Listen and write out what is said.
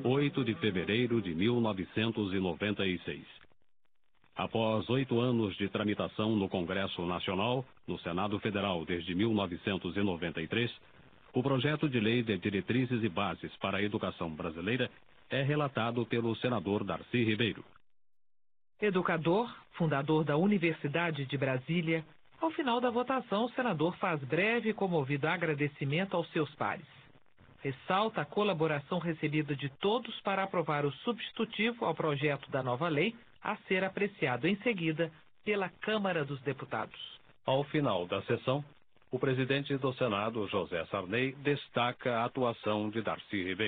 8 de fevereiro de 1996. Após 8 anos de tramitação no Congresso Nacional, no Senado Federal desde 1993, o projeto de lei de diretrizes e bases para a educação brasileira é relatado pelo senador Darcy Ribeiro. Educador, fundador da Universidade de Brasília, ao final da votação, o senador faz breve e comovido agradecimento aos seus pares. Ressalta a colaboração recebida de todos para aprovar o substitutivo ao projeto da nova lei, a ser apreciado em seguida pela Câmara dos Deputados. Ao final da sessão, o presidente do Senado, José Sarney, destaca a atuação de Darcy Ribeiro.